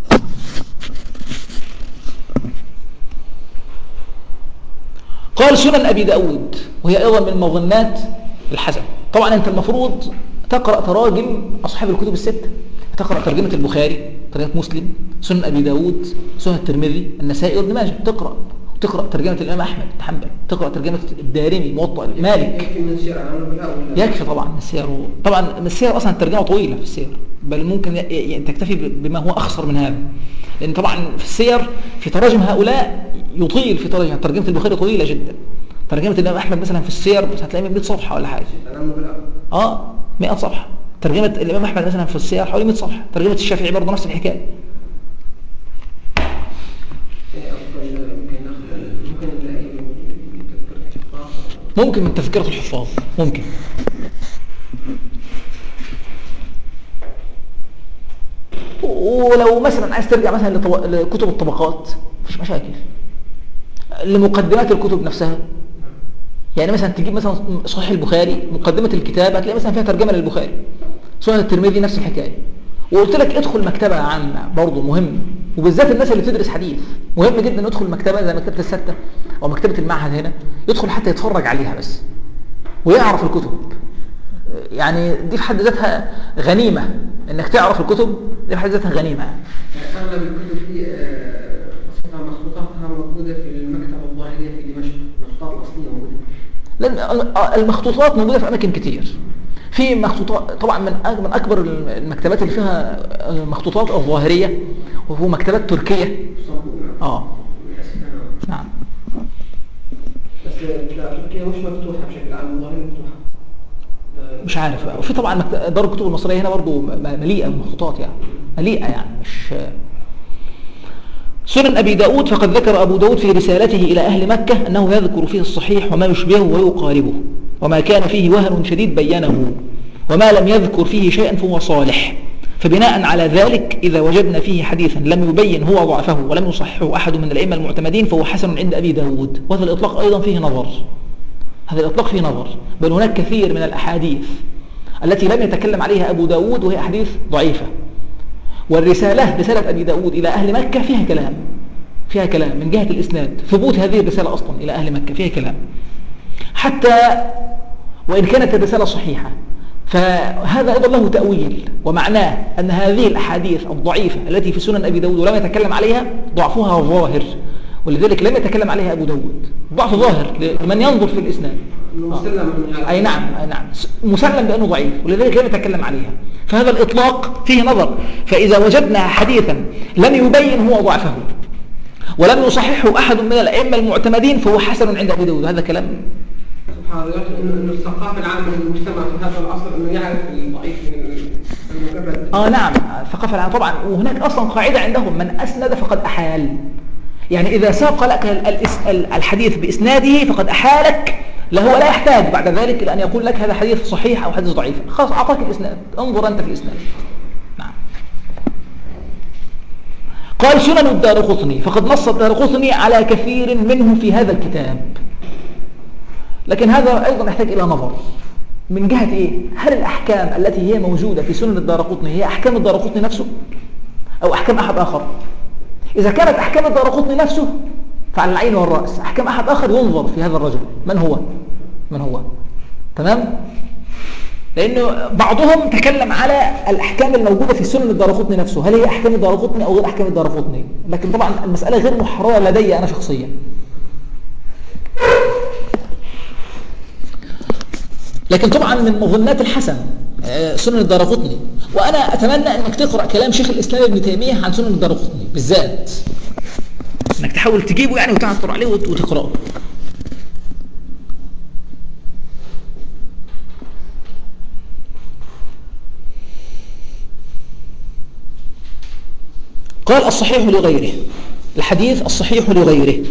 قال سنن أبي داود، وهي أيضا من مظنات الحسن. طبعا أنت المفروض تقرأ تراجم أصحاب الكتب الستة، تقرأ ترجمة البخاري، ترجمة مسلم، سنن أبي داود، سنن الترمذي، النسائي وابن ماجه، تقرأ تقرأ ترجمة الإمام أحمد بن حنبل، تقرأ ترجمة الدارمي، موطأ مالك. يكفي من السير عنه بالأول. يكفي طبعا السير، طبعا السير أصلا الترجمة طويلة في السير، بل ممكن أن تكتفي بما هو أخصر من هذا، لأن طبعا في السير في تراجم هؤلاء يطيل، في تراجم ترجمة البخاري طويلة جدا، ترجمة الإمام أحمد مثلا في السير هتلاقي مئة صفحة ولا حاجة. آه مئة صفحة. ترجمة الإمام أحمد مثلا في السير حوالي مئة صفحة. ترجمة الشافعي برضه نفس الحكاية. ممكن من تذكرة الحفاظ، ممكن. ولو مثلا عايز ترجع مثلا لكتب الطبقات مفيش مشاكل، لمقدمات الكتب نفسها، يعني مثلا تجيب مثلا صحيح البخاري مقدمة الكتاب هتلاقي مثلا فيها ترجمة للبخاري، سنن الترمذي نفس الحكاية. وقلت لك ادخل مكتبة عامة برضه مهم، وبالذات الناس اللي بتدرس حديث مهم جدا يدخل مكتبة زي مكتبة الستة أو مكتبة المعهد هنا، يدخل حتى يتفرج عليها بس ويعرف الكتب. يعني دي في حد ذاتها غنيمة، انك تعرف الكتب دي في حد ذاتها غنيمة. اغلب الكتب دي اصلها مخطوطاتها موجودة في المكتبة الظاهرية في دمشق، المخطوطات الأصلية موجودة. لأن المخطوطات موجودة في أماكن كتير. في مخطوطات طبعا من من أكبر المكتبات اللي فيها مخطوطات الظاهرية وهو مكتبات تركية. اه نعم. بس تركيا مش مفتوحة بشكل عام، الظاهرية مفتوحة. مش عارف بقى. وفي طبعا دار الكتب المصرية هنا برضو مليئة بالمخطوطات، يعني مليئة يعني مش. سنن أبي داود، فقد ذكر أبو داود في رسالته إلى أهل مكة أنه يذكر فيه الصحيح وما يشبهه ويقاربه، وما كان فيه وهن شديد بينه، وما لم يذكر فيه شيئا فهو صالح. فبناء على ذلك إذا وجدنا فيه حديثا لم يبين هو ضعفه ولم يصححه أحد من الأئمة المعتمدين فهو حسن عند أبي داود. وهذا الإطلاق أيضا فيه نظر، هذا الإطلاق فيه نظر، بل هناك كثير من الأحاديث التي لم يتكلم عليها أبو داود وهي أحاديث ضعيفة. والرسالة رسالة أبي داود إلى أهل مكة فيها كلام، فيها كلام من جهة الإسناد، ثبوت هذه الرسالة أصلا إلى أهل مكة فيها كلام، حتى وإن كانت الرسالة صحيحة فهذا أيضا له تأويل، ومعناه أن هذه الأحاديث الضعيفة التي في سنن أبي داود ولم يتكلم عليها ضعفها ظاهر، ولذلك لم يتكلم عليها أبو داود، ضعف ظاهر لمن ينظر في الإسناد. أي نعم، أي نعم مسلم بأنه ضعيف ولذلك لم يتكلم عليها. فهذا الإطلاق فيه نظر. فإذا وجدنا حديثا لم يبين هو ضعفه ولم يصححه أحد من الأئمة المعتمدين فهو حسن عند أبي داود. هذا كلام سبحان الله، إنه الثقافة العامة للمجتمع في هذا العصر إنه يعرف الضعيف من المجرد. آه نعم، الثقافة العامة طبعا. وهناك أصلا قاعدة عندهم من أسند فقد أحال، يعني إذا ساق لك الحديث بإسناده فقد أحالك له ولا يحتاج بعد ذلك إلى أن يقول لك هذا حديث صحيح أو حديث ضعيف، خلاص أعطاك الإسناد، انظر أنت في الإسناد. نعم. قال سنن الدارقطني، فقد نص الدارقطني على كثير منه في هذا الكتاب، لكن هذا أيضا يحتاج إلى نظر من جهة إيه؟ هل الأحكام التي هي موجودة في سنن الدارقطني هي أحكام الدارقطني نفسه أو أحكام أحد آخر؟ إذا كانت أحكام الدارقطني نفسه فعلى العين والرأس، أحكام أحد آخر ينظر في هذا الرجل من هو من هو تمام؟ لأنه بعضهم تكلم على الأحكام الموجودة في سنن الدارقطني نفسه، هل هي أحكام الدارقطني أو غير أحكام الدارقطني؟ لكن طبعا المسألة غير محررة لدي أنا شخصيا. لكن طبعا من مظنات الحسن سنن الدارقطني، وأنا أتمنى أنك تقرأ كلام شيخ الإسلام ابن تيمية عن سنن الدارقطني بالذات، أنك تحاول تجيبه يعني وتعثر عليه وتقرأه. قال الصحيح لغيره، الحديث الصحيح لغيره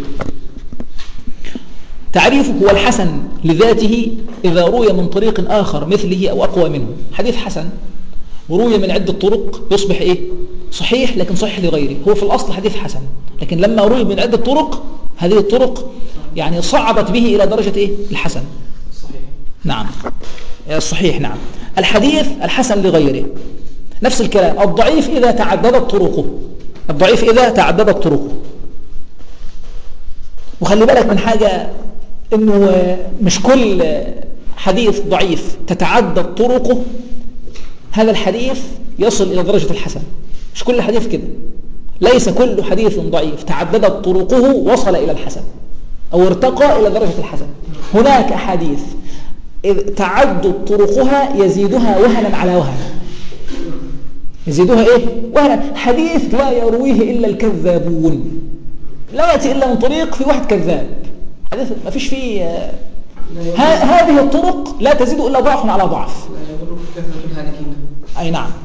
تعريفه هو الحسن لذاته إذا روي من طريق آخر مثله أو أقوى منه. حديث حسن وروي من عدة طرق يصبح إيه؟ صحيح، لكن صحيح لغيره. هو في الأصل حديث حسن، لكن لما روي من عدة طرق هذه الطرق يعني صعدت به إلى درجة إيه؟ الحسن. صحيح. نعم الصحيح. نعم الحديث الحسن لغيره نفس الكلام. الضعيف إذا تعددت طرقه، الضعيف إذا تعددت طرقه. وخلي بالك من حاجة، إنه مش كل حديث ضعيف تتعدد طرقه هذا الحديث يصل إلى درجة الحسن، مش كل حديث كده. ليس كل حديث ضعيف تعددت طرقه وصل إلى الحسن أو ارتقى إلى درجة الحسن. هناك أحاديث تعدد طرقها يزيدها وهنا على وهن، يزيدها إيه؟ وهنا. حديث لا يرويه إلا الكذابون، لا يأتي إلا من طريق في واحد كذاب، حديث ما فيش فيه ه... هذه الطرق لا تزيد إلا ضعف على ضعف. أي نعم.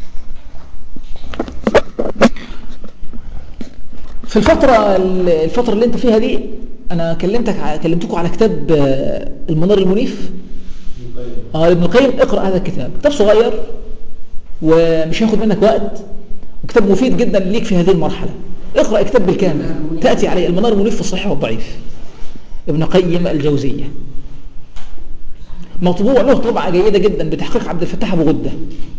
في الفترة الفترة اللي انت فيها دي أنا كلمتك كلمتكم على كتاب المنار المنيف آه ابن القيم. اقرأ هذا الكتاب، كتاب صغير ومش هياخد منك وقت، وكتاب مفيد جدا ليك في هذه المرحلة. اقرأ كتاب بالكامل تأتي عليه المنار المنيف في الصحيح والضعيف، ابن قيم الجوزية، مطبوع له طبعة جيدة جدا بتحقيق عبد الفتاح أبو غدة.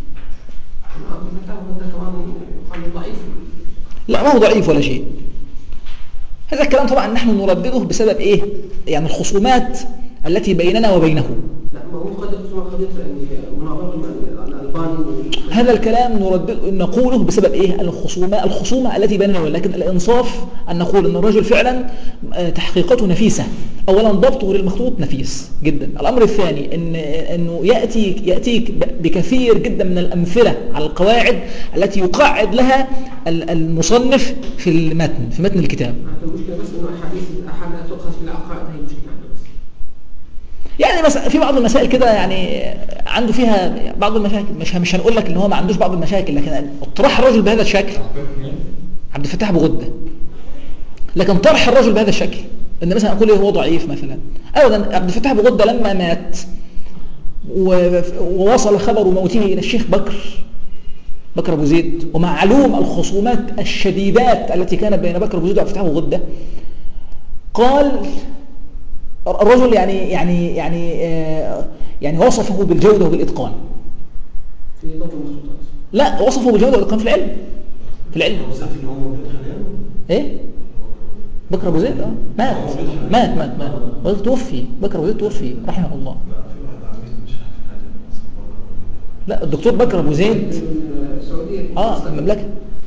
لا ما هو ضعيف ولا شيء. هذا الكلام طبعا نحن نردده بسبب ايه؟ يعني الخصومات التي بيننا وبينه. لا ما هو قد يخصم قضية مناظرة الألباني. هذا الكلام نردده نقوله بسبب ايه؟ الخصومة الخصومة التي بيننا، لكن الانصاف ان نقول ان الرجل فعلا تحقيقاته نفيسة. اولا ضبطه للمخطوط نفيس جدا. الامر الثاني ان انه ياتي ياتيك بكثير جدا من الامثله على القواعد التي يقعد لها المصنف في المتن في متن الكتاب. المشكله بس انه احاديث الاحاد لا تؤخذ في العقائد، هي مشكله بس. يعني بس في بعض المسائل كده يعني عنده فيها بعض المشاكل، مش مش هنقول لك ان هو ما عندوش بعض المشاكل، لكن اطرح الرجل بهذا الشكل. عبد الفتاح أبو غدة. لكن طرح الرجل بهذا الشكل ان مثلا اقول هو ضعيف مثلا، ابدا. عبد الفتاح أبو غدة لما مات ووصل خبر موته الى الشيخ بكر بكر أبو زيد، ومعلوم الخصومات الشديدات التي كانت بين بكر أبو زيد وعبد الفتاح وغدة، قال الرجل يعني يعني يعني آه يعني وصفه بالجودة وبالإتقان. في ضبط المخطوطات. لا، وصفه بالجودة والإتقان في العلم. في العلم. ايه؟ بكر أبو زيد اه مات مات مات مات توفي. بكر أبو زيد توفي رحمه الله. لا، الدكتور بكر أبو زيد اه المملكة.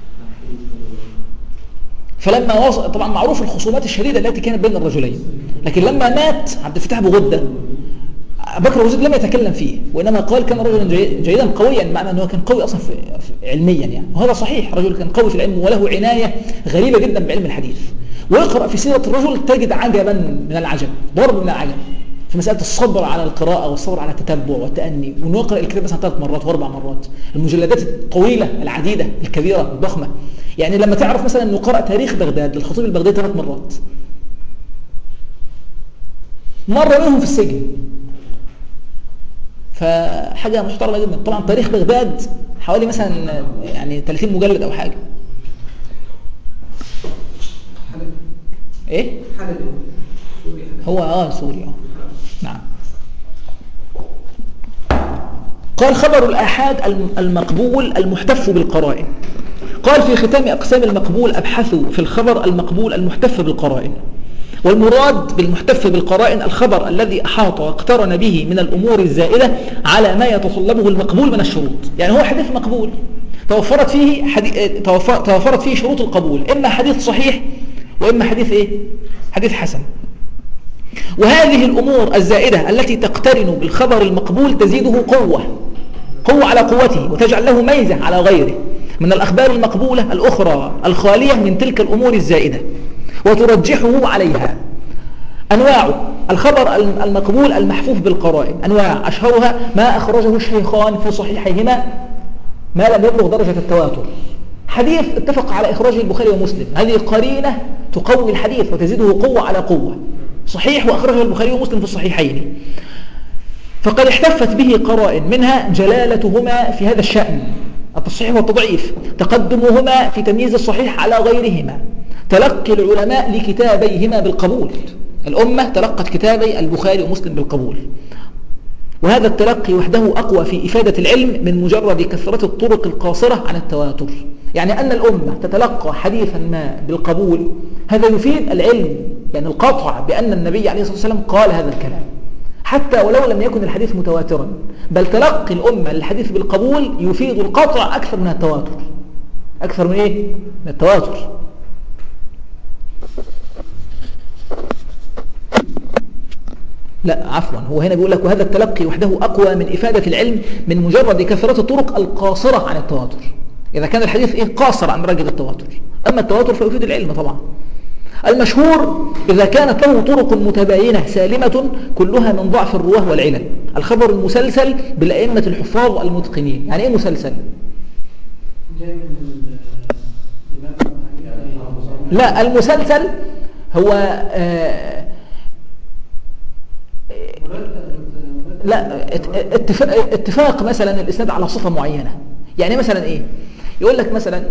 فلما وصل، طبعا معروف الخصومات الشديدة التي كانت بين الرجلين، لكن لما مات عبد الفتاح أبو غدة بكر أبو زيد لم يتكلم فيه، وإنما قال كان رجلا جيدا قويا، معنى أنه كان قوي أصلا في علميا يعني، وهذا صحيح، رجل كان قوي في العلم وله عناية غريبة جدا بعلم الحديث. ويقرأ في سيرة الرجل تجد عجبا من العجب، ضرب من العجب في مسألة الصبر على القراءة والصبر على التتبع والتأني، وأنه يقرأ الكتاب مثلا ثلاث مرات وأربع مرات، المجلدات الطويلة العديدة الكبيرة الضخمة. يعني لما تعرف مثلا أنه قرأ تاريخ بغداد للخطيب البغدادي ثلاث مرات، مرة منهم في السجن، فحاجة محترمة جدا. طبعا تاريخ بغداد حوالي مثلا يعني ثلاثين مجلد أو حاجة. حلب. إيه؟ حلب سوري. هو آه سوري آه نعم. قال خبر الآحاد المقبول المحتف بالقرائن. قال في ختام أقسام المقبول أبحثوا في الخبر المقبول المحتف بالقرائن. والمراد بالمحتف بالقرائن الخبر الذي أحاط واقترن به من الأمور الزائدة على ما يتطلبه المقبول من الشروط. يعني هو حديث مقبول توفرت فيه حديث توفرت فيه شروط القبول، إما حديث صحيح وإما حديث إيه؟ حديث حسن. وهذه الأمور الزائدة التي تقترن بالخبر المقبول تزيده قوة قوة على قوته، وتجعل له ميزة على غيره من الأخبار المقبولة الأخرى الخالية من تلك الأمور الزائدة، وترجحه عليها. أنواع الخبر المقبول المحفوف بالقرائن أنواع، أشهرها ما أخرجه الشيخان في صحيحيهما ما لم يبلغ درجة التواتر. حديث اتفق على إخراجه البخاري ومسلم، هذه قرينة تقوي الحديث وتزيده قوة على قوة. صحيح وأخرجه البخاري ومسلم في الصحيحين، فقد احتفت به قرائن، منها جلالتهما في هذا الشأن التصحيح والتضعيف، تقدمهما في تمييز الصحيح على غيرهما، تلقي العلماء لكتابيهما بالقبول. الأمة تلقت كتابي البخاري ومسلم بالقبول، وهذا التلقي وحده أقوى في إفادة العلم من مجرد كثرة الطرق القاصرة عن التواتر. يعني أن الأمة تتلقى حديثا ما بالقبول هذا يفيد العلم، يعني القطع بأن النبي عليه الصلاة والسلام قال هذا الكلام، حتى ولو لم يكن الحديث متواترا، بل تلقي الأمة للحديث بالقبول يفيد القطع أكثر من التواتر. أكثر من إيه؟ من التواتر. لا عفوا، هو هنا بيقول لك وهذا التلقي وحده أقوى من إفادة العلم من مجرد كثرة الطرق القاصرة عن التواتر، إذا كان الحديث إيه قاصر عن درجة التواتر. أما التواتر فيفيد العلم طبعا. المشهور إذا كانت له طرق متباينة سالمة كلها من ضعف الرواه والعلل. الخبر المسلسل بالأئمة الحفاظ المتقنين. يعني إيه مسلسل؟ لا، المسلسل هو آه لا اتفاق, اتفاق مثلا الإسناد على صفة معينة. يعني مثلا إيه؟ يقول لك مثلا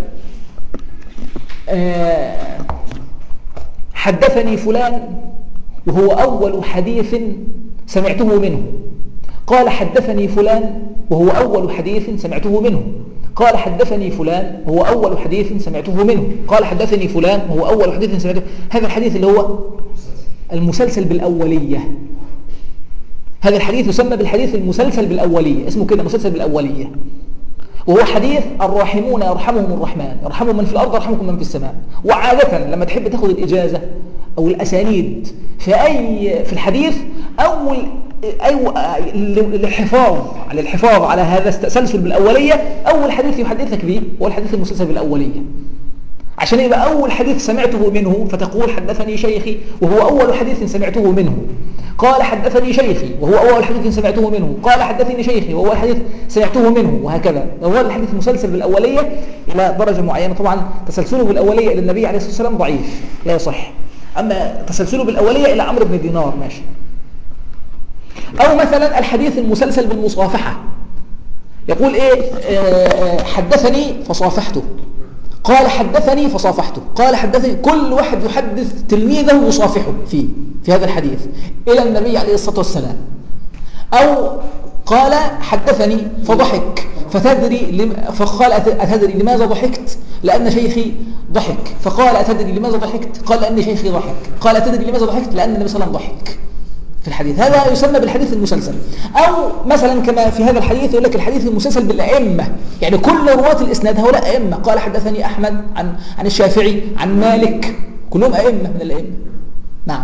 آه حدثني فلان وهو أول حديث سمعته منه، قال حدثني فلان وهو أول حديث سمعته منه، قال حدثني فلان وهو أول حديث سمعته منه، قال حدثني فلان وهو أول حديث سمعته. هذا الحديث اللي هو المسلسل بالأولية. هذا الحديث يسمى بالحديث المسلسل بالأولية، اسمه كده مسلسل بالأولية، وهو حديث الراحمون يرحمهم الرحمن، يرحمهم من في الأرض يرحمكم من في السماء. وعادة لما تحب تاخذ الإجازة أو الأسانيد في أي في الحديث أول أو للحفاظ على الحفاظ على هذا التسلسل بالأولية، أول حديث يحدثك به هو الحديث المسلسل بالأولية، عشان يبقى أول حديث سمعته منه فتقول حدثني شيخي وهو أول حديث سمعته منه، قال حدثني شيخي وهو أول حديث سمعته منه، قال حدثني شيخي وهو أول حديث سمعته منه، وهكذا. هو الحديث مسلسل بالأولية إلى درجة معينة. طبعا تسلسله بالأولية إلى النبي عليه الصلاة والسلام ضعيف لا يصح، أما تسلسله بالأولية إلى عمرو بن دينار ماشي. أو مثلا الحديث المسلسل بالمصافحة، يقول إيه آه حدثني فصافحته، قال حدثني فصافحته، قال حدثني، كل واحد يحدث تلميذه يصافحه فيه في هذا الحديث إلى النبي عليه الصلاة والسلام. أو قال حدثني فضحك فتدري لم... فقال أتدري لماذا ضحكت؟ لأن شيخي ضحك. فقال أتدري لماذا ضحكت؟ قال لأن شيخي ضحك. قال أتدري لماذا ضحكت؟ لأن النبي صلى الله عليه وسلم ضحك في الحديث. هذا يسمى بالحديث المسلسل. أو مثلا كما في هذا الحديث يقول لك الحديث المسلسل بالأئمة، يعني كل رواة الإسناد هؤلاء أئمة. قال حدثني أحمد عن عن الشافعي عن مالك، كلهم أئمة من الأئمة. نعم.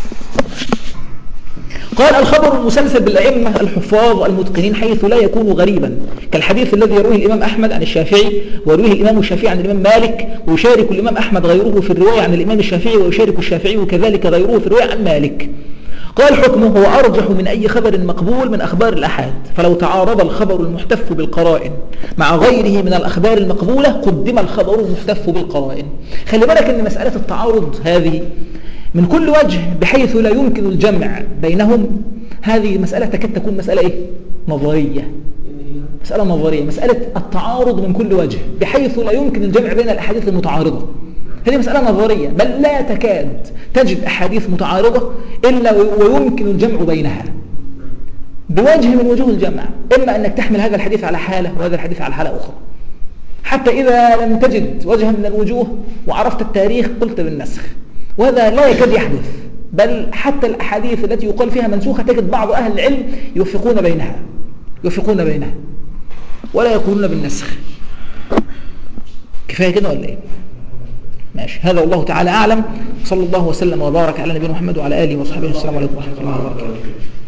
قال الخبر المسلسل بالأئمة الحفاظ المتقنين حيث لا يكون غريبا، كالحديث الذي يرويه الإمام أحمد عن الشافعي ويرويه الإمام الشافعي عن الإمام مالك، ويشارك الإمام أحمد غيره في الرواية عن الإمام الشافعي، ويشارك الشافعي وكذلك غيره في الرواية عن مالك. قال حكمه هو أرجح من أي خبر مقبول من أخبار الأحاد، فلو تعارض الخبر المحتف بالقرائن مع غيره من الأخبار المقبولة قدم الخبر المحتف بالقرائن. خلي بالك أن مسألة التعارض هذه من كل وجه بحيث لا يمكن الجمع بينهم، هذه مسألة تكاد تكون مسألة إيه؟ نظرية. مسألة نظرية، مسألة التعارض من كل وجه بحيث لا يمكن الجمع بين الأحاديث المتعارضة، هذه مسألة نظرية، بل لا تكاد تجد أحاديث متعارضة إلا ويمكن الجمع بينها بوجه من وجوه الجمع، إما أنك تحمل هذا الحديث على حالة وهذا الحديث على حالة أخرى. حتى إذا لم تجد وجها من الوجوه وعرفت التاريخ قلت بالنسخ، وهذا لا يكاد يحدث، بل حتى الأحاديث التي يقال فيها منسوخة تجد بعض أهل العلم يوفقون بينها يوفقون بينها ولا يقولون بالنسخ. كفاية كده ولا إيه؟ ماشي. هذا والله تعالى أعلم. صلى الله وسلم وبارك على نبينا محمد وعلى آله وصحبه. السلام عليكم ورحمة الله وبركاته.